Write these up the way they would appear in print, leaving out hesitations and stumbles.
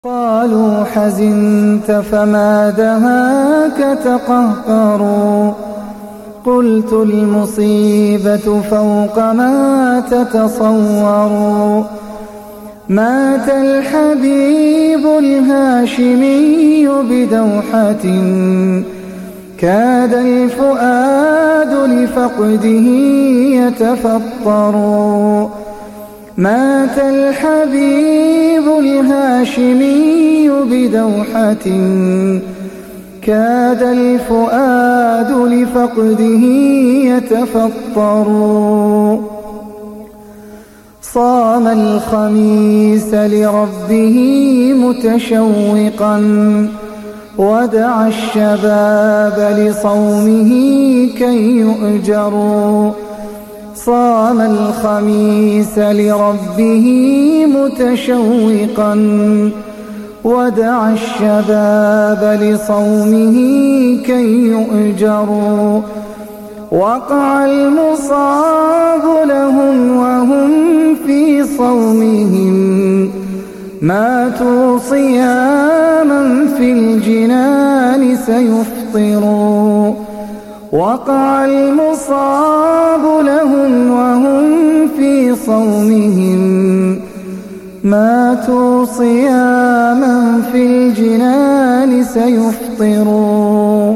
قالوا حزنت فما دهاك تقهقروا قلت المصيبة فوق ما تتصوروا مات الحبيب الهاشمي بدوحة كاد الفؤاد لفقده يتفطر مات الحبيب الهاشمي بدوحة كاد الفؤاد لفقده يتفطر صام الخميس لربه متشوقا ودعا الشباب لصومه كي يؤجروا صام الخميس لربه متشوقا ودعا الشباب لصومه كي يؤجروا وقع المصاب لهم وهم في صومهم ماتوا صياما في الجنان سيفطروا وقع المصاب لهم وهم في صومهم ماتوا صياما في الجنان سيفطروا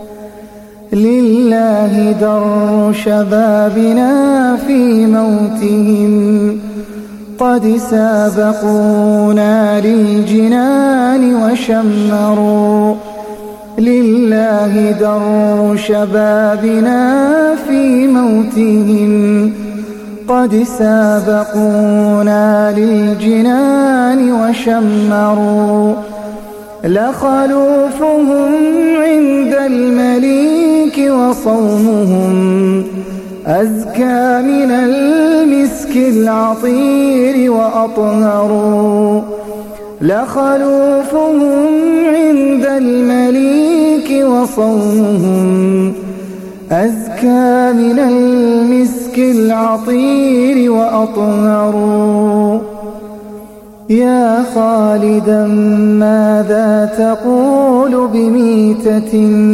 لله در شبابنا في موتهم قد سابقونا للجنان وشمروا لله در شبابنا في موتهم قد سابقونا للجنان وشمروا لخلوفهم عند المليك وصومهم أزكى من المسك العطير وأطهر لخلوفهم عند المليك وصومهم أزكى من المسك العطير وأطهر يا خالدا ماذا تقول بميتة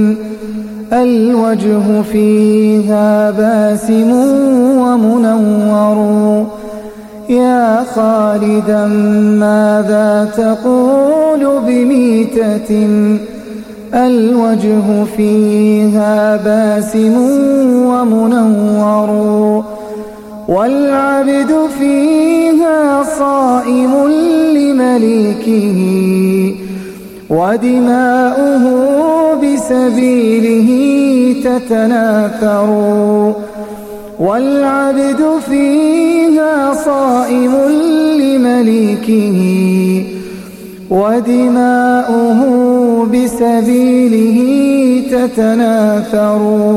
الوجه فيها باسم ومنور يا خالدا ماذا تقول بميتة الوجه فيها باسم ومنور والعبد فيها صائم لمليكه ودماؤه بسبيله تتناثر والعبد فيها صائم لمليكه ودماؤه بسبيله تتناثر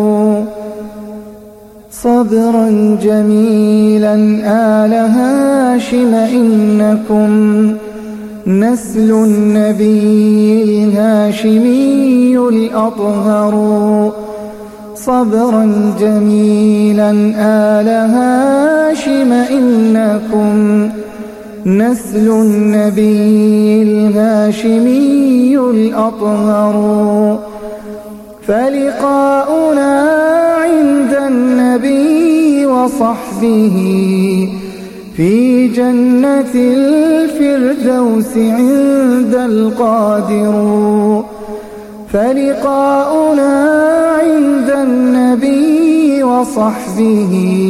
صبرا جميلا آل هاشم إنكم نسل النبي الهاشمي الأطهر صبرا جميلا آل هاشم إنكم نسل النبي الهاشمي الأطهر فلقاؤنا عند النبي وصحبه في جنة الفردوس عند القادر فلقاؤنا عند النبي وصحبه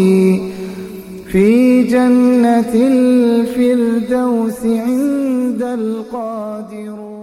في جنة الفردوس عند القادر